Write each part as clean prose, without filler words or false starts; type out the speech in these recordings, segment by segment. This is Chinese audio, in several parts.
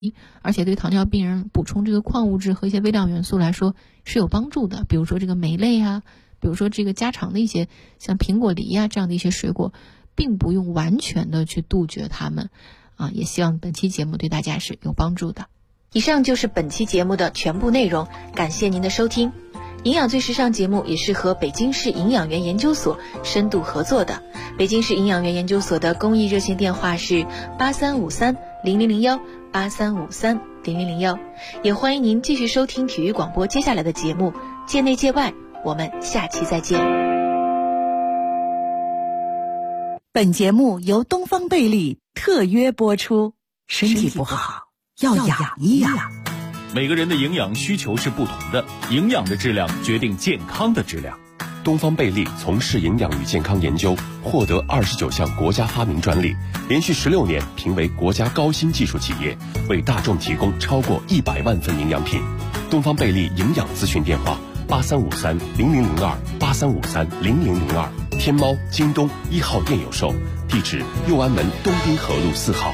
而且对糖尿病人补充这个矿物质和一些微量元素来说是有帮助的。比如说这个酶类啊，比如说这个家常的一些像苹果、梨啊这样的一些水果，并不用完全的去杜绝它们啊。也希望本期节目对大家是有帮助的。以上就是本期节目的全部内容，感谢您的收听。营养最时尚节目也是和北京市营养员研究所深度合作的。北京市营养员研究所的公益热线电话是83530001，83530001。也欢迎您继续收听体育广播接下来的节目，界内界外，我们下期再见。 本节目由东方贝利特约播出。身体不好要养一养。 每个人的营养需求是不同的，营养的质量决定健康的质量。 东方贝利从事营养与健康研究，获得29项国家发明专利，连续16年评为国家高新技术企业，为大众提供超过100万份营养品。东方贝利营养咨询电话83530002，83530002，天猫、京东1号店有售，地址右安门东滨河路4号。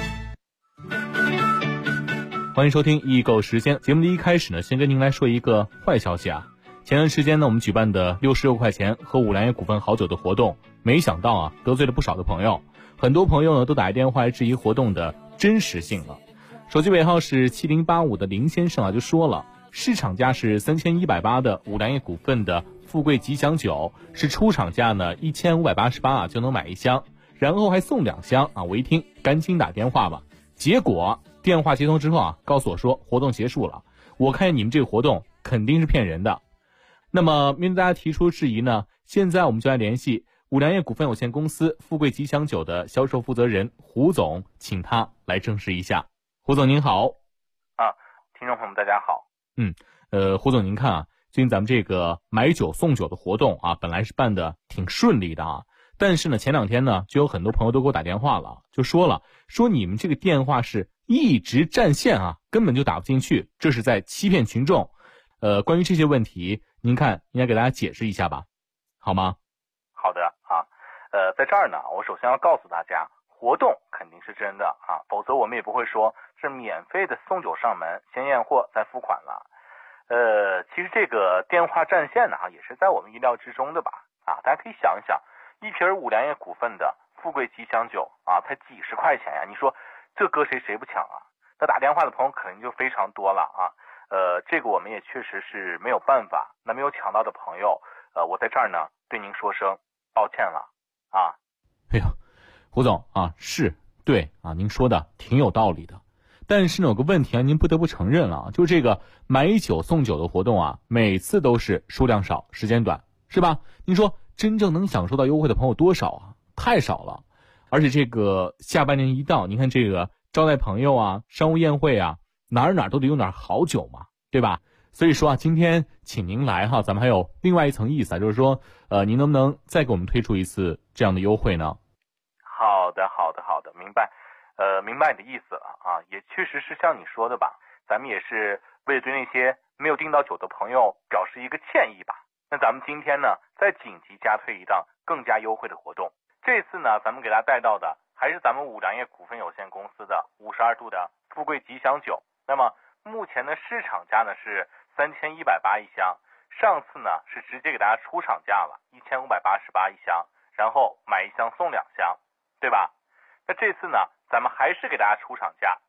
欢迎收听易购时间。节目的一开始呢，先跟您来说一个坏消息啊。前段时间呢，我们举办的66块钱喝五粮液股份好酒的活动，没想到啊，得罪了不少的朋友。很多朋友呢都打电话来质疑活动的真实性了。手机尾号是7085的林先生啊，就说了，市场价是3180的五粮液股份的富贵吉祥酒，是出厂价呢1588啊就能买一箱，然后还送2箱啊。我一听赶紧打电话吧，结果电话接通之后啊，告诉我说活动结束了。我看你们这个活动肯定是骗人的。那么面对大家提出质疑呢，现在我们就来联系五粮液股份有限公司富贵吉祥酒的销售负责人胡总，请他来证实一下。胡总您好。 听众朋友们大家好。 胡总您看啊，最近咱们这个买酒送酒的活动啊，本来是办的挺顺利的啊，但是呢前2天呢就有很多朋友都给我打电话了，就说你们这个电话是一直占线啊，根本就打不进去，这是在欺骗群众。关于这些问题，您看应该给大家解释一下吧，好吗？ 好的啊，在这儿呢，我首先要告诉大家，活动肯定是真的啊，否则我们也不会说是免费的送酒上门，先验货再付款了。其实这个电话占线呢，也是在我们意料之中的吧？啊，大家可以想一想，一瓶五粮液股份的富贵吉祥酒啊，才几十块钱呀，你说这搁谁不抢啊？那打电话的朋友肯定就非常多了啊。这个我们也确实是没有办法。那没有抢到的朋友，我在这儿呢对您说声抱歉了啊。 哎呀，胡总啊，是对啊，您说的挺有道理的。但是呢有个问题啊，您不得不承认了，就是这个买酒送酒的活动啊，每次都是数量少时间短，是吧？您说真正能享受到优惠的朋友多少啊？太少了。而且这个下半年一到，您看这个招待朋友啊，商务宴会啊，哪儿都得用点好酒嘛，对吧？所以说啊，今天请您来哈，咱们还有另外一层意思啊，就是说您能不能再给我们推出一次这样的优惠呢？ 好的，明白。明白你的意思了啊，也确实是像你说的吧，咱们也是为了对那些没有订到酒的朋友表示一个歉意吧。那咱们今天呢，再紧急加推一档更加优惠的活动。这次呢，咱们给大家带到的还是咱们五粮液股份有限公司的52度的富贵吉祥酒。那么目前的市场价呢是3180一箱，上次呢是直接给大家出厂价了1588一箱，然后买1箱送2箱，对吧？那这次呢，咱们还是给大家出厂价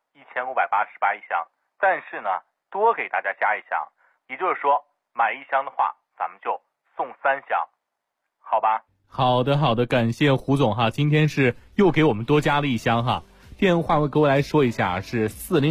1588一箱，但是呢多给大家加1箱，也就是说买1箱的话，咱们就送3箱，好吧？ 好的，感谢胡总哈，今天是又给我们多加了1箱哈。电话我给我来说一下，是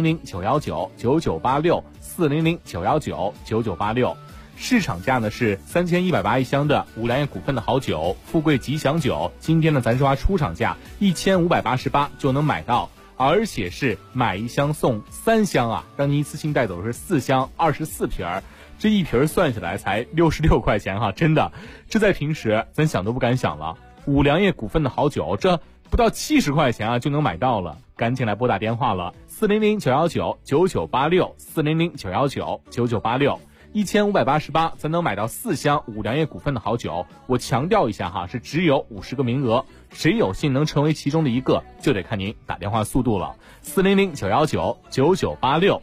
400-919-9986，400-919-9986。市场价呢是3180一箱的五粮液股份的好酒富贵吉祥酒，今天呢咱说出厂价1588就能买到，而且是买1箱送3箱啊，让您一次性带走是4箱24瓶，这一瓶算下来才66块钱哈，真的，这在平时咱想都不敢想了。五粮液股份的好酒，这不到70块钱啊就能买到了，赶紧来拨打电话了，400-919-9986，400-919-9986。 1588才能买到4箱五粮液股份的好酒。我强调一下哈，是只有50个名额，谁有幸能成为其中的一个，就得看您打电话速度了。400-919-9986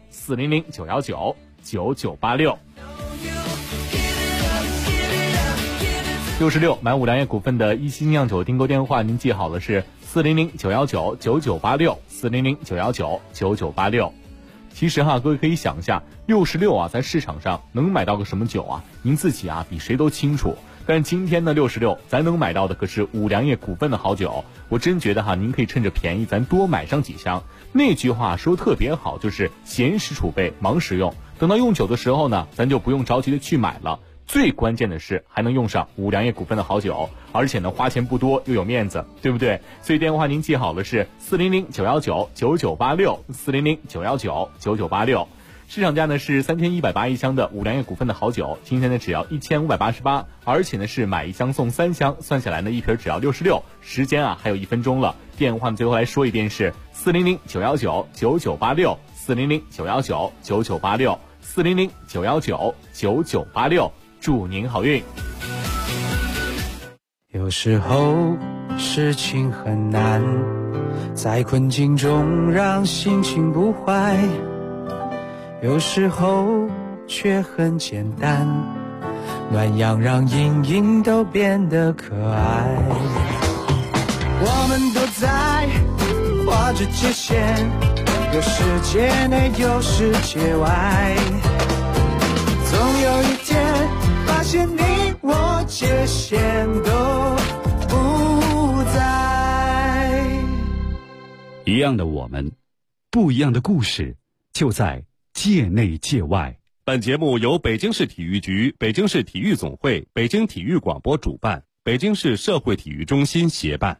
400-919-9986。66买五粮液股份的一星酿酒订购电话，您记好了是400-919-9986 400-919-9986。其实哈，各位可以想一下，66啊，在市场上能买到个什么酒啊？您自己啊比谁都清楚。但今天的66，咱能买到的可是五粮液股份的好酒。我真觉得哈，您可以趁着便宜，咱多买上几箱。那句话说特别好，就是闲时储备，忙时用。等到用酒的时候呢，咱就不用着急的去买了。最关键的是还能用上五粮液股份的好酒，而且呢花钱不多又有面子，对不对？所以电话您记好了是400-919-9986 400-919-9986。市场价呢是3180一箱的五粮液股份的好酒，今天呢只要1588，而且呢是买一箱送3箱，算下来呢一瓶只要66。时间啊还有1分钟了，电话最后来说一遍是400-919-9986 400-919-9986 400-919-9986。祝您好运。 有时候事情很难，在困境中让心情不坏，有时候却很简单，暖阳让阴影都变得可爱。我们都在画着界限，有世界内有世界外，总有一天发现你我界限都不在。 一样的我们，不一样的故事，就在界内界外。 本节目由北京市体育局、北京市体育总会、北京体育广播主办，北京市社会体育中心协办。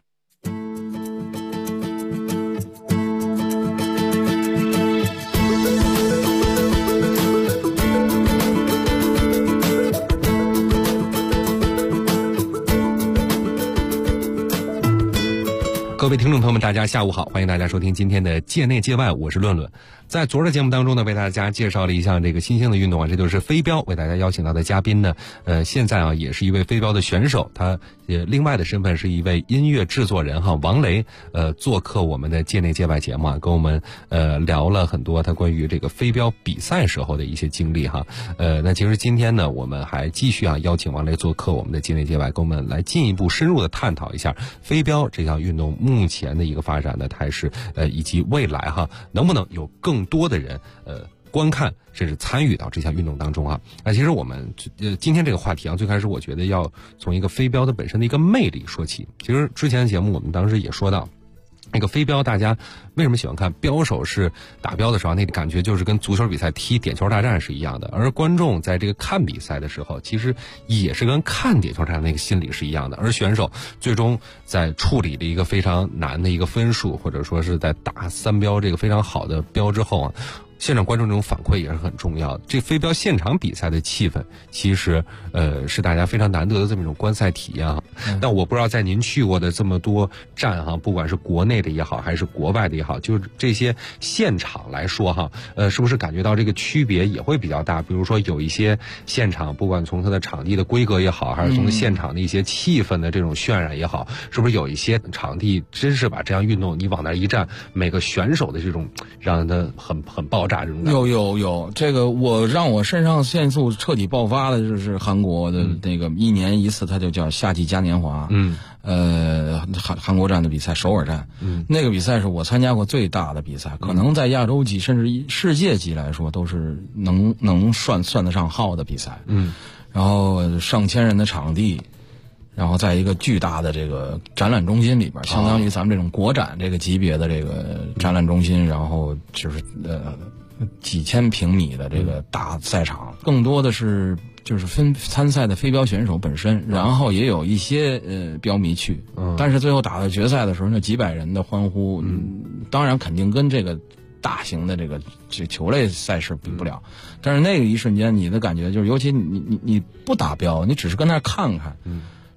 各位听众朋友们，大家下午好，欢迎大家收听今天的界内界外，我是论论。在昨儿的节目当中呢，为大家介绍了一项这个新兴的运动啊，这就是飞镖。为大家邀请到的嘉宾呢，现在啊也是一位飞镖的选手，他另外的身份是一位音乐制作人哈，王雷，做客我们的界内界外节目啊，跟我们聊了很多他关于这个飞镖比赛时候的一些经历哈。那其实今天呢，我们还继续啊邀请王雷做客我们的界内界外，跟我们来进一步深入的探讨一下飞镖这项运动目前的一个发展的态势，以及未来哈能不能有更多的人观看甚至参与到这项运动当中啊。其实我们今天这个话题啊，最开始我觉得要从一个飞镖的本身的一个魅力说起。其实之前的节目我们当时也说到，那个飞镖大家为什么喜欢看？镖手是打镖的时候，那个感觉就是跟足球比赛踢点球大战是一样的，而观众在这个看比赛的时候，其实也是跟看点球大战那个心理是一样的。而选手最终在处理了一个非常难的一个分数，或者说是在打3镖这个非常好的镖之后啊，现场观众这种反馈也是很重要的。这飞镖现场比赛的气氛，其实是大家非常难得的这么一种观赛体验啊。但我不知道在您去过的这么多站哈，不管是国内的也好，还是国外的也好，就是这些现场来说哈，是不是感觉到这个区别也会比较大？比如说有一些现场，不管从它的场地的规格也好，还是从现场的一些气氛的这种渲染也好，是不是有一些场地真是把这样运动你往那一站，每个选手的这种让人的很爆炸这种感觉？ 有这个让我肾上腺素彻底爆发的就是韩国的那个1年1次，它就叫夏季嘉年华。韩国站的比赛，首尔站，那个比赛是我参加过最大的比赛，可能在亚洲级甚至世界级来说都是能算得上号的比赛。然后上千人的场地，然后在一个巨大的这个展览中心里边，相当于咱们这种国展这个级别的这个展览中心，然后就是几千平米的这个大赛场，更多的是就是参赛的飞镖选手本身，然后也有一些镖迷去，但是最后打到决赛的时候，那几百人的欢呼，当然肯定跟这个大型的这个球类赛事比不了，但是那个一瞬间，你的感觉就是，尤其你不打镖，你只是跟那看看，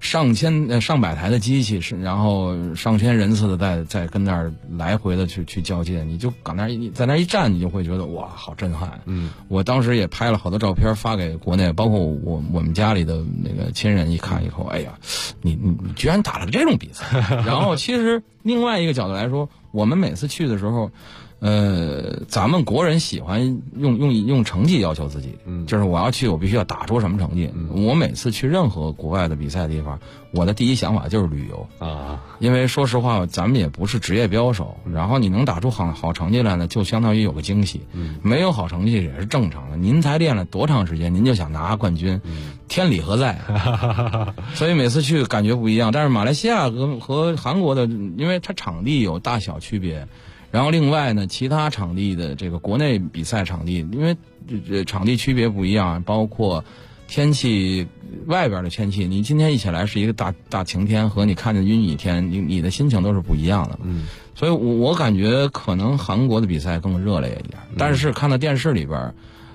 上百台的机器然后上千人次的在跟那儿来回的去交接，你就在那一站，你就会觉得哇，好震撼。我当时也拍了好多照片发给国内，包括我们家里的那个亲人一看以后，哎呀，你居然打了这种比赛。然后其实另外一个角度来说，我们每次去的时候，咱们国人喜欢用成绩要求自己，就是我要去，我必须要打出什么成绩。我每次去任何国外的比赛地方，我的第一想法就是旅游啊，因为说实话，咱们也不是职业标手，然后你能打出好成绩来呢，就相当于有个惊喜。没有好成绩也是正常的，您才练了多长时间，您就想拿冠军，天理何在？所以每次去感觉不一样。但是马来西亚和韩国的，因为它场地有大小区别。然后另外呢，其他场地的这个国内比赛场地，因为场地区别不一样，包括天气，外边的天气，你今天一起来是一个大晴天，和你看见阴雨天，你的心情都是不一样的。所以我感觉可能韩国的比赛更热烈一点，但是看到电视里边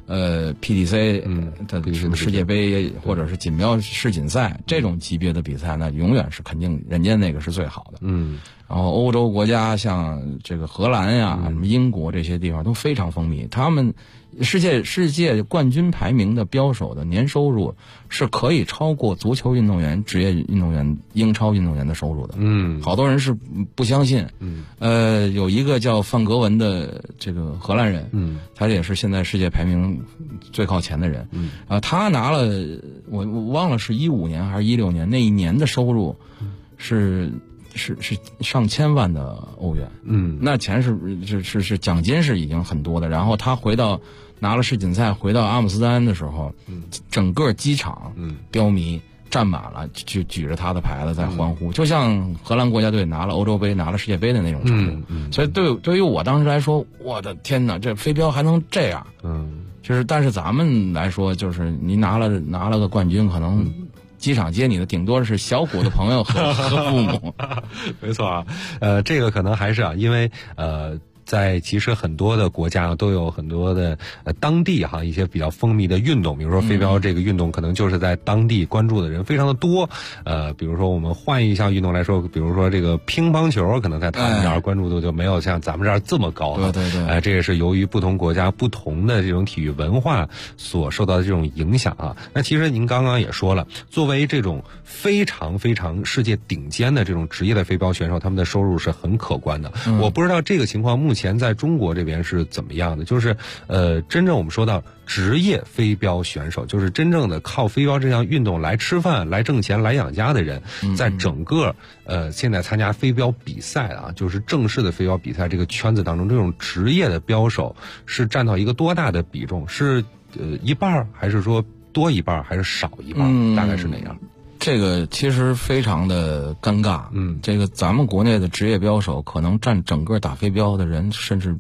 ，PDC 的世界杯或者是锦标世锦赛这种级别的比赛呢，永远是肯定人家那个是最好的。然后欧洲国家像这个荷兰呀、什么英国这些地方都非常风靡，他们世界冠军排名的标手的年收入是可以超过足球运动员、职业运动员、英超运动员的收入的。好多人是不相信。有一个叫范格文的这个荷兰人，他也是现在世界排名最靠前的人。他拿了我忘了是15年还是16年那一年的收入是上千万的欧元。那钱是奖金是已经很多的。然后他拿了世锦赛回到阿姆斯特丹的时候，整个机场标迷站满了，就举着他的牌子在欢呼，就像荷兰国家队拿了欧洲杯、拿了世界杯的那种程度。所以对于我当时来说，我的天哪，这飞镖还能这样？但是咱们来说，就是你拿了个冠军，可能机场接你的顶多是小虎的朋友和父母。 没错啊，这个可能还是因为在其实很多的国家都有很多的当地一些比较风靡的运动，比如说飞镖这个运动，可能就是在当地关注的人非常的多。比如说我们换一项运动来说，比如说这个乒乓球，可能在他们这儿关注度就没有像咱们这儿这么高。对。这也是由于不同国家不同的这种体育文化所受到的这种影响啊。那其实您刚刚也说了，作为这种非常非常世界顶尖的这种职业的飞镖选手，他们的收入是很可观的。我不知道这个情况目前在中国这边是怎么样的，就是真正我们说到职业飞镖选手，就是真正的靠飞镖这项运动来吃饭、来挣钱、来养家的人，在整个现在参加飞镖比赛就是正式的飞镖比赛这个圈子当中，这种职业的镖手是占到一个多大的比重？是一半，还是说多一半，还是少一半？大概是哪样？ 这个其实非常的尴尬。这个咱们国内的职业镖手可能占整个打飞镖的人，甚至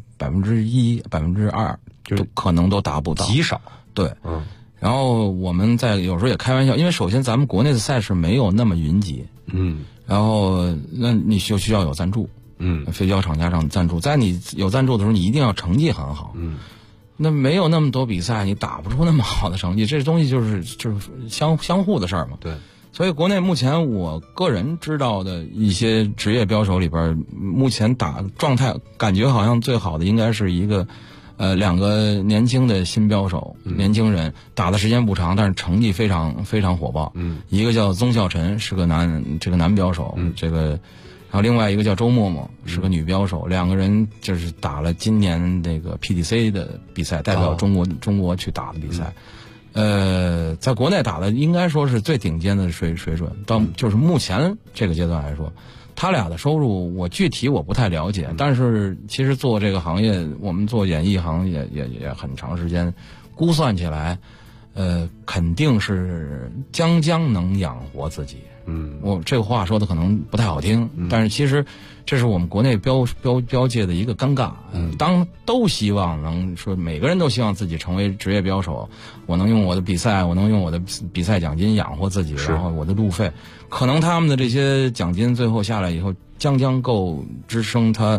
1%、2%，就可能都达不到， 极少。 对。然后我们有时候也开玩笑，因为首先咱们国内的赛事没有那么云集。然后那你就需要有赞助。飞镖厂家上赞助，在你有赞助的时候，你一定要成绩很好。那没有那么多比赛，你打不出那么好的成绩，这东西就是相互的事儿嘛。 对。 所以国内目前我个人知道的一些职业镖手里边，目前打状态感觉好像最好的应该是一个2个年轻的新镖手，年轻人打的时间不长，但是成绩非常非常火爆。一个叫宗孝臣，是个男镖手，然后另外一个叫周默默，是个女镖手。2个人就是打了今年那个 PDC 的比赛，代表中国去打的比赛。在国内打的应该说是最顶尖的水准，到就是目前这个阶段来说，他俩的收入我具体我不太了解，但是其实做这个行业，我们做演艺行业也很长时间，估算起来，肯定是将能养活自己。我这个话说的可能不太好听，但是其实这是我们国内镖界的一个尴尬。当都希望能说，每个人都希望自己成为职业镖手，我能用我的比赛，我能用我的比赛奖金养活自己，然后我的路费，可能他们的这些奖金最后下来以后，将够支撑他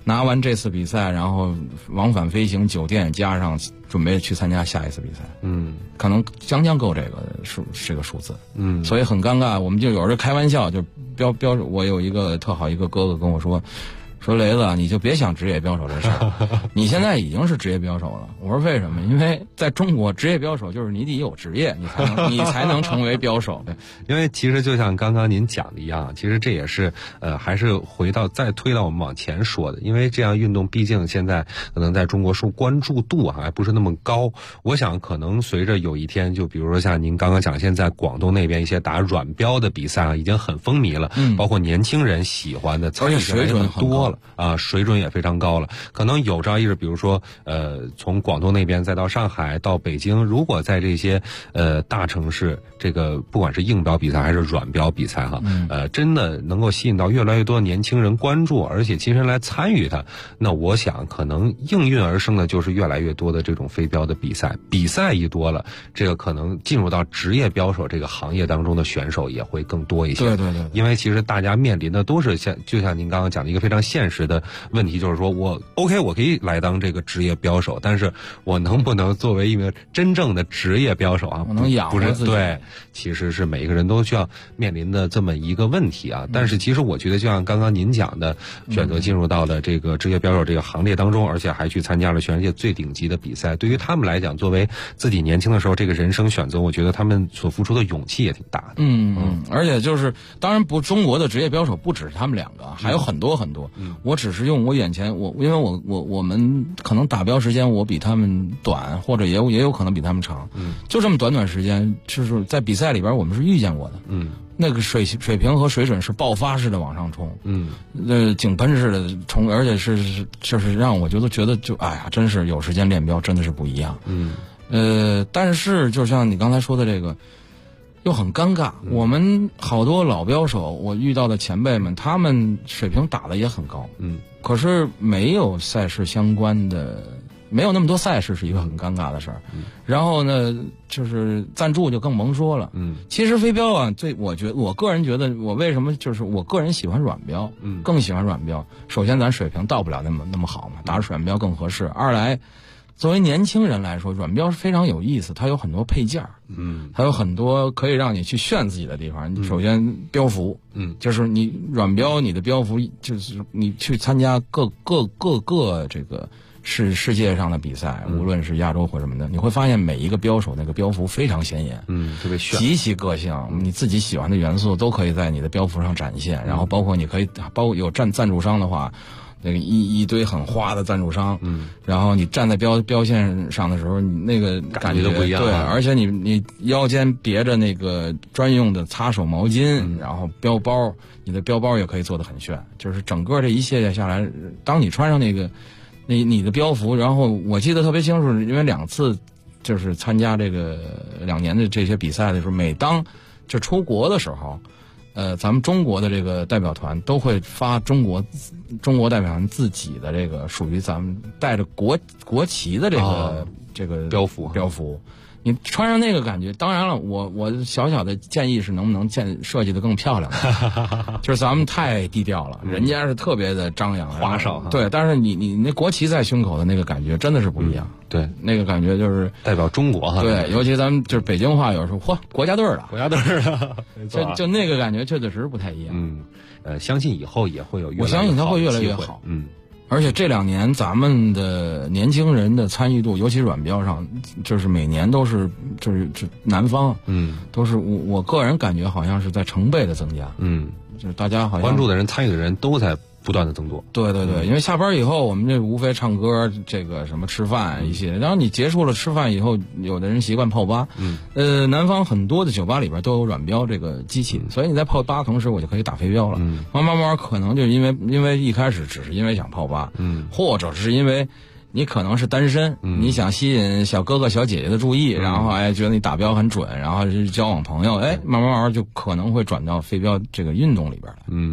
拿完这次比赛，然后往返飞行、酒店加上准备去参加下一次比赛，可能将够这个数字，所以很尴尬。我们就有时候开玩笑，就标，我有一个特好一个哥哥跟我说雷子，你就别想职业标手这事儿，你现在已经是职业标手了。我说为什么？因为在中国，职业标手就是你得有职业，你才能成为标手。 因为其实就像刚刚您讲的一样，其实这也是还是再推到我们往前说的，因为这样运动毕竟现在可能在中国受关注度还不是那么高。我想可能随着有一天，就比如说像您刚刚讲，现在广东那边一些打软标的比赛已经很风靡了，包括年轻人喜欢的，参与水准很多了。 水准也非常高了。可能有朝一日，比如说从广东那边再到上海到北京，如果在这些大城市，这个不管是硬标比赛还是软标比赛真的能够吸引到越来越多年轻人关注，而且亲身来参与它，那我想可能应运而生的就是越来越多的这种飞镖的比赛一多了，这个可能进入到职业标手这个行业当中的选手也会更多一些。 对， 因为其实大家面临的都是就像您刚刚讲的一个非常现实的问题，就是说我可以来当这个职业标手，但是我能不能作为一名真正的职业标手我能养活自己？ 对，其实是每个人都需要面临的这么一个问题但是其实我觉得就像刚刚您讲的，选择进入到了这个职业标手这个行列当中，而且还去参加了全世界最顶级的比赛，对于他们来讲，作为自己年轻的时候这个人生选择，我觉得他们所付出的勇气也挺大的。 而且就是当然中国的职业标手不只是他们两个，还有很多很多。我只是用我眼前因为我们可能打标时间我比他们短，或者也有可能比他们长。就这么短时间，就是在比赛里边我们是遇见过的。那个水平和水准是爆发式的往上冲。井喷式的冲，而且就是让我觉得就真是有时间练标真的是不一样。但是就像你刚才说的这个。又很尴尬，我们好多老标手，我遇到的前辈们，他们水平打得也很高，可是没有赛事相关的，没有那么多赛事是一个很尴尬的事儿。然后呢，就是赞助就更甭说了。其实飞镖我个人觉得，我为什么就是我个人喜欢软标，更喜欢软标。首先，咱水平到不了那么好嘛，打软标更合适。二来，作为年轻人来说，软标是非常有意思，它有很多配件，它有很多可以让你去炫自己的地方。首先标服，就是你软标，你的标服就是你去参加各个这个世界上的比赛，无论是亚洲或什么的，你会发现每一个标手那个标服非常显眼， 特别炫， 极其个性，你自己喜欢的元素都可以在你的标服上展现。然后包括有赞助商的话。那个一堆很花的赞助商，然后你站在标线上的时候，你那个感觉都不一样。 对，而且你腰间别着那个专用的擦手毛巾，然后标包，你的标包也可以做得很炫。就是整个这一系列下来，当你穿上你的标服，然后我记得特别清楚，因为2次就是参加这个2年的这些比赛的时候，每当就出国的时候。咱们中国的这个代表团都会发中国代表团自己的这个属于咱们带着国旗的这个标服，你穿上那个感觉，当然了，我小的建议是能不能设计的更漂亮就是咱们太低调了，人家是特别的张扬花哨。 对，但是你那国旗在胸口的那个感觉真的是不一样。 对， 那个感觉就是代表中国对，尤其咱们就是北京话，有时候国家队的，就那个感觉确实不太一样。 相信以后也会有我相信它会越来越好。而且这2年咱们的年轻人的参与度，尤其软标上，就是每年都是就是南方，都是我个人感觉好像是在成倍的增加。就是大家好像关注的人、参与的人都在不断的增多。 对，因为下班以后，我们这无非唱歌，这个什么吃饭一些。然后你结束了吃饭以后，有的人习惯泡吧。南方很多的酒吧里边都有软标这个机器，所以你在泡吧同时，我就可以打飞镖了。慢慢可能就因为一开始只是因为想泡吧，或者是因为你可能是单身，你想吸引小哥哥小姐姐的注意，然后觉得你打标很准，然后是交往朋友，慢慢就可能会转到飞镖这个运动里边来。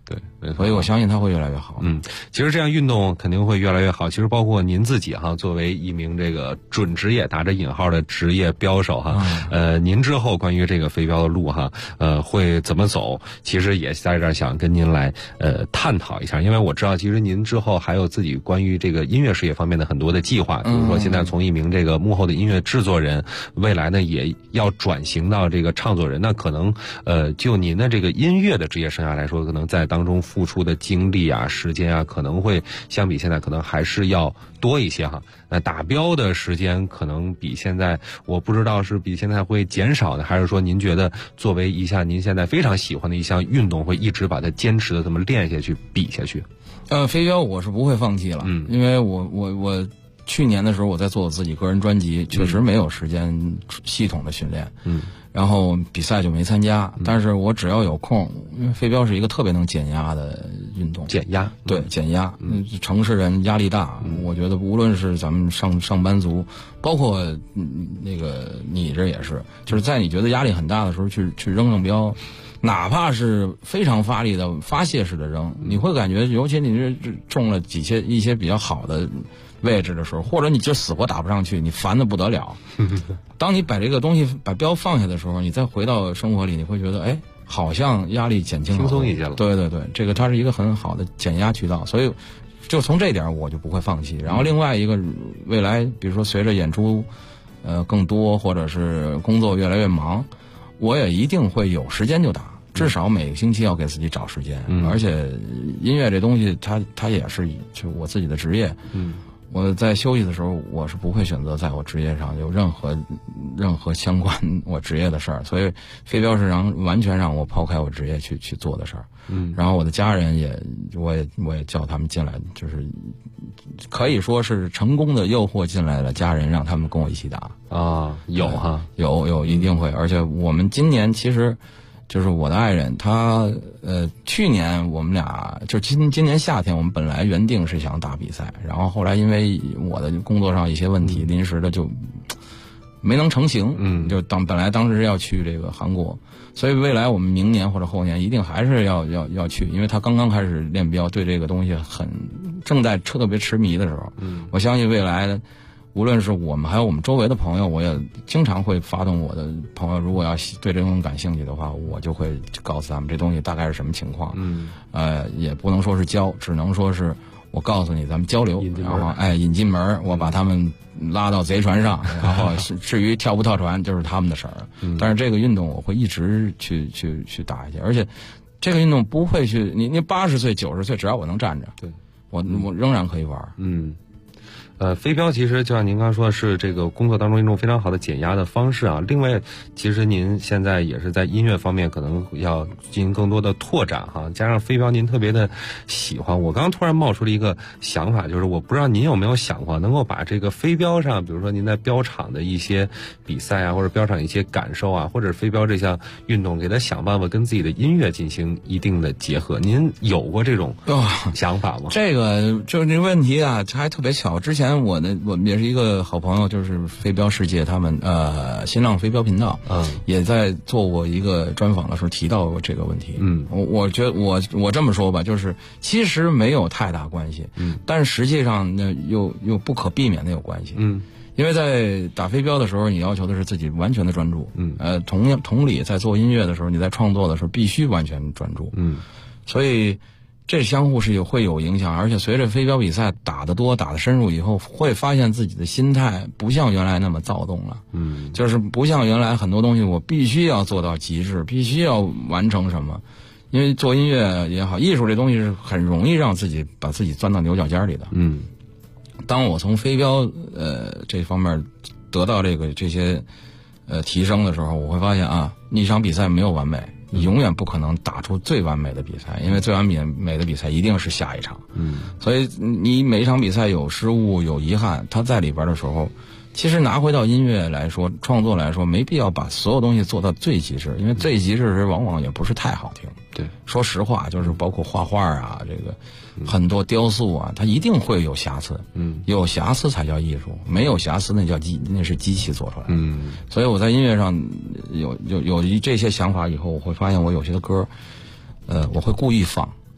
对， 所以我相信它会越来越好。 其实这样运动肯定会越来越好。其实包括您自己哈，作为一名这个准职业打着引号的职业标手哈，您之后关于这个飞镖的路哈，会怎么走？其实也在这儿想跟您来探讨一下，因为我知道其实您之后还有自己关于这个音乐事业方面的很多的计划，比如说现在从一名这个幕后的音乐制作人，未来呢也要转型到这个唱作人。那可能就您的这个音乐的职业生涯来说，可能在当中付出的精力啊、时间啊，可能会相比现在可能还是要多一些哈。打标的时间可能比现在，我不知道是比现在会减少呢，还是说您觉得作为一项您现在非常喜欢的一项运动，会一直把它坚持的这么练下去、比下去？ 飞镖我是不会放弃了，因为我去年的时候我在做我自己个人专辑，确实没有时间系统的训练，然后比赛就没参加。但是我只要有空，因为飞镖是一个特别能减压的运动。 减压， 对，减压。城市人压力大，我觉得无论是咱们上班族，包括那个你这也是，就是在你觉得压力很大的时候去扔镖，哪怕是非常发力的发泄式的扔，你会感觉，尤其你是中了一些比较好的位置的时候，或者你就死活打不上去，你烦得不得了。当你把这个东西把镖放下的时候，你再回到生活里，你会觉得哎，好像压力减轻了， 轻松一些了。 对，这个它是一个很好的减压渠道，所以就从这点我就不会放弃。然后另外一个，未来比如说随着演出更多，或者是工作越来越忙，我也一定会有时间就打。至少每个星期要给自己找时间，而且音乐这东西它也是就我自己的职业，我在休息的时候我是不会选择在我职业上有任何相关我职业的事儿，所以飞镖是完全让我抛开我职业去做的事儿。然后我的家人我也叫他们进来，就是可以说是成功的诱惑进来了家人，让他们跟我一起打啊，有哈， 有一定会，而且我们今年其实。就是我的爱人，他去年我们俩就今年夏天，我们本来原定是想打比赛，然后后来因为我的工作上一些问题，临时的就没能成行。就本来当时要去这个韩国，所以未来我们明年或者后年一定还是要去，因为他刚刚开始练镖，对这个东西正在特别痴迷的时候。我相信未来无论是我们还有我们周围的朋友，我也经常会发动我的朋友，如果要对这东西感兴趣的话，我就会告诉他们这东西大概是什么情况。也不能说是教，只能说是我告诉你咱们交流，然后引进门，我把他们拉到贼船上，然后至于跳不跳船就是他们的事儿。但是这个运动我会一直去打下去，而且这个运动不会去你80岁90岁，只要我能站着，对我仍然可以玩。 飞镖其实就像您刚刚说的是这个工作当中一种非常好的减压的方式啊。另外，其实您现在也是在音乐方面可能要进行更多的拓展哈，加上飞镖您特别的喜欢。我刚刚突然冒出了一个想法，就是我不知道您有没有想过能够把这个飞镖上，比如说您在镖场的一些比赛啊，或者镖场一些感受啊，或者飞镖这项运动，给它想办法跟自己的音乐进行一定的结合。您有过这种想法吗？ 这个就是这个问题啊，还特别巧。之前我们也是一个好朋友，就是飞镖世界他们新浪飞镖频道也在做过一个专访的时候提到过这个问题。我觉得我这么说吧，就是其实没有太大关系，但实际上呢又不可避免的有关系。因为在打飞镖的时候，你要求的是自己完全的专注。同理，在做音乐的时候，你在创作的时候必须完全专注。所以这相互是会有影响，而且随着飞镖比赛打得多、打得深入以后，会发现自己的心态不像原来那么躁动了。就是不像原来很多东西我必须要做到极致，必须要完成什么。因为做音乐也好，艺术这东西是很容易让把自己钻到牛角尖里的。当我从飞镖这方面得到这些提升的时候，我会发现一场比赛没有完美。你永远不可能打出最完美的比赛，因为最完美的比赛一定是下一场。所以你每一场比赛有失误有遗憾，它在里边的时候，其实拿回到音乐来说，创作来说，没必要把所有东西做到最极致，因为最极致时往往也不是太好听。 对， 说实话，就是包括画画啊，这个很多雕塑啊，它一定会有瑕疵。有瑕疵才叫艺术，没有瑕疵那是机器做出来的。所以我在音乐上有这些想法以后，我会发现我有些歌，我会故意放。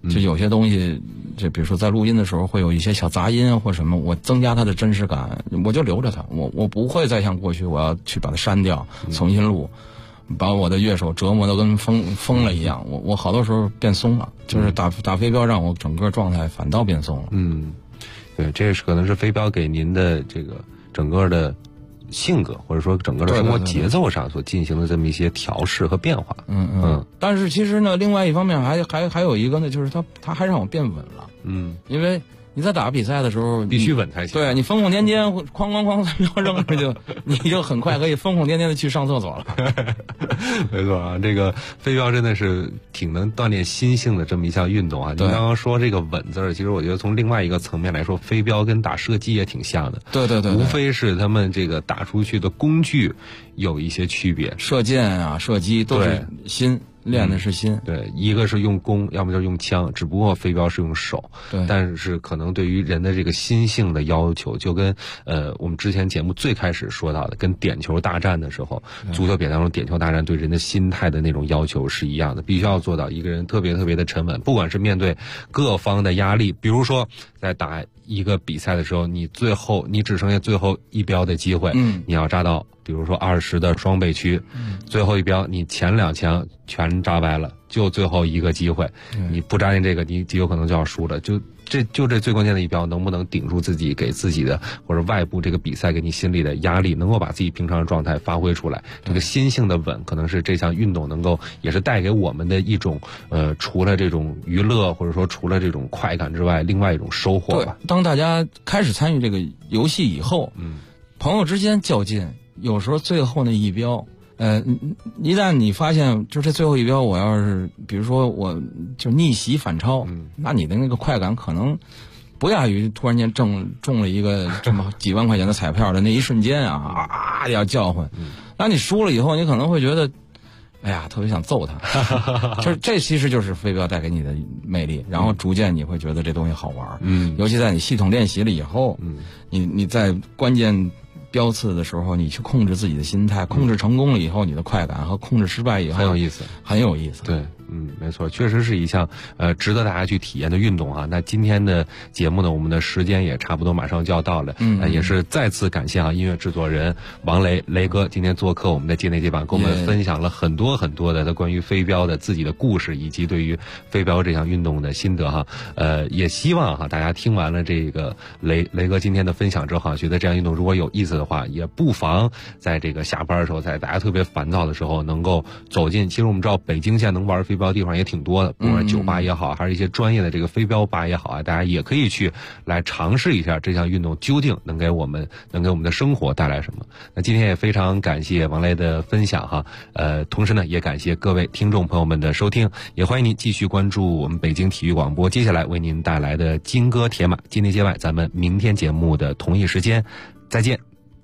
就有些东西，这比如说在录音的时候会有一些小杂音或什么，我增加它的真实感，我就留着它，我不会再像过去我要去把它删掉，重新录，把我的乐手折磨得跟疯了一样。我好多时候变松了，就是打飞镖让我整个状态反倒变松了。 对，这是可能是飞镖给您的这个整个的性格或者说整个的生活节奏上所进行的这么一些调试和变化。 但是其实呢，另外一方面还有一个呢，就是它还让我变稳了。因为你在打比赛的时候必须稳才行。 对，你疯疯癫癫，哐飞镖扔出去，你就很快可以疯疯癫癫的去上厕所了。 没错啊，这个飞镖真的是挺能锻炼心性的这么一项运动啊。你刚刚说这个稳字儿，其实我觉得从另外一个层面来说，飞镖跟打射击也挺像的。 对， 无非是他们这个打出去的工具有一些区别， 射箭啊、射击都是心。练的是心， 对，一个是用弓，要么就是用枪，只不过飞镖是用手， 对， 但是可能对于人的这个心性的要求，就跟我们之前节目最开始说到的，跟点球大战的时候，足球比赛当中点球大战对人的心态的那种要求是一样的，必须要做到一个人特别的沉稳，不管是面对各方的压力，比如说在打一个比赛的时候，你只剩下最后一镖的机会，你要扎到比如说20的双背区，最后一镖你前2枪全扎歪了，就最后一个机会，你不扎进这个，你极有可能就要输了。就这最关键的一镖，能不能顶住自己给自己的或者外部这个比赛给你心理的压力，能够把自己平常的状态发挥出来，这个心性的稳，可能是这项运动能够也是带给我们的一种除了这种娱乐或者说除了这种快感之外，另外一种收获吧。 当大家开始参与这个游戏以后，朋友之间较劲，有时候最后那一镖，一旦你发现就这最后一镖，我要是比如说我就逆袭反超，那你的那个快感可能不亚于突然间中了一个这么几万块钱的彩票的那一瞬间啊要叫唤。那你输了以后，你可能会觉得，哎呀，特别想揍他。就是这其实就是飞镖带给你的魅力，然后逐渐你会觉得这东西好玩。尤其在你系统练习了以后，你在关键标刺的时候，你去控制自己的心态，控制成功了以后，你的快感和控制失败以后很有意思， 很有意思。 对，没错，确实是一项值得大家去体验的运动啊。那今天的节目呢，我们的时间也差不多马上就要到了，也是再次感谢音乐制作人王雷哥今天做客我们的界内界版，跟我们分享了很多的他关于飞镖的自己的故事，以及对于飞镖这项运动的心得哈。也希望大家听完了这个雷哥今天的分享之后，觉得这项运动如果有意思的话，也不妨在这个下班的时候，在大家特别烦躁的时候，能够走进。其实我们知道北京现在能玩飞镖地方也挺多的，不管是酒吧也好，还是一些专业的这个飞镖吧也好啊，大家也可以去来尝试一下这项运动究竟能给我们的生活带来什么。那今天也非常感谢王雷的分享哈，同时呢也感谢各位听众朋友们的收听，也欢迎您继续关注我们北京体育广播接下来为您带来的金戈铁马界内界外，咱们明天节目的同一时间再见。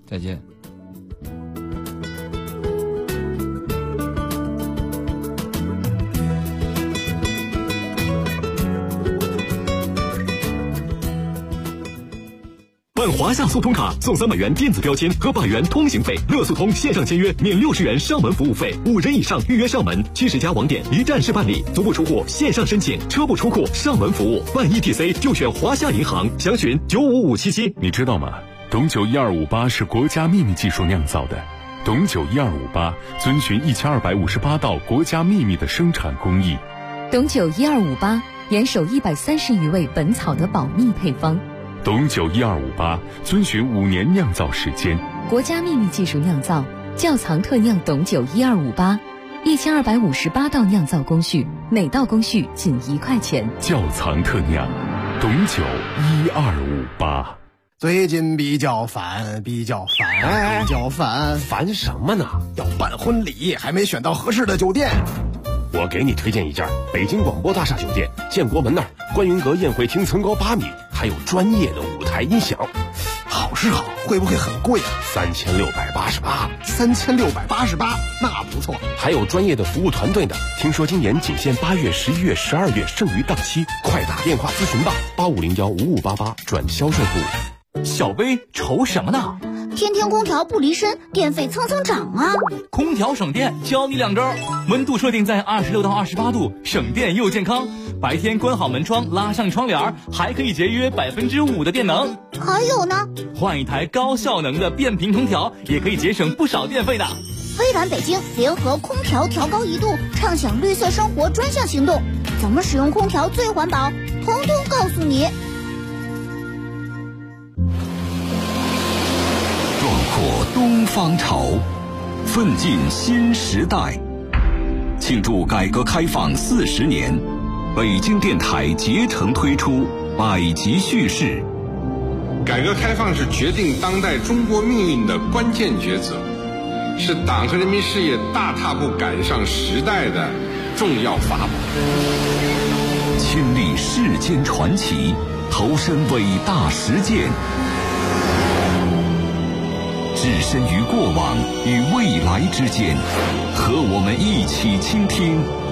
办华夏速通卡送300元电子标签和100元通行费，乐速通线上签约免60元上门服务费，5人以上预约上门，70家网点一站式办理，足不出户线上申请，车不出库上门服务，办 ETC 就选华夏银行，详询95577。 你知道吗？董酒1258是国家秘密技术酿造的，董酒1258遵循1258道国家秘密的生产工艺。 董酒1258严守130余味本草的保密配方。 董酒1258遵循5年酿造时间， 国家秘密技术酿造，窖藏特酿董酒1258，1258道酿造工序，每道工序仅1块钱。 窖藏特酿，董酒1258。 最近比较烦， 烦什么呢？ 要办婚礼，还没选到合适的酒店。 我给你推荐一家北京广播大厦酒店，建国门那儿，观云阁宴会厅层高8米，还有专业的舞台音响。 好是好，会不会很贵啊？3688，那不错。 还有专业的服务团队呢。听说今年仅限8月、11月、12月，剩余档期，快打电话咨询吧，85015588转销售部。 小薇愁什么呢？ 天天空调不离身，电费蹭蹭涨啊！ 空调省电，教你2招：温度设定在26到28度，省电又健康； 白天关好门窗，拉上窗帘，还可以节约5%的电能。 还有呢， 换一台高效能的变频空调，也可以节省不少电费的。 微软北京联合空调调高1度，畅享绿色生活专项行动，怎么使用空调最环保，统统告诉你。 壮阔东方潮，奋进新时代。庆祝改革开放40年，北京电台竭诚推出百集叙事。 改革开放是决定当代中国命运的关键抉择，是党和人民事业大踏步赶上时代的重要法宝。 亲历世间传奇，投身伟大实践，置身于过往与未来之间，和我们一起倾听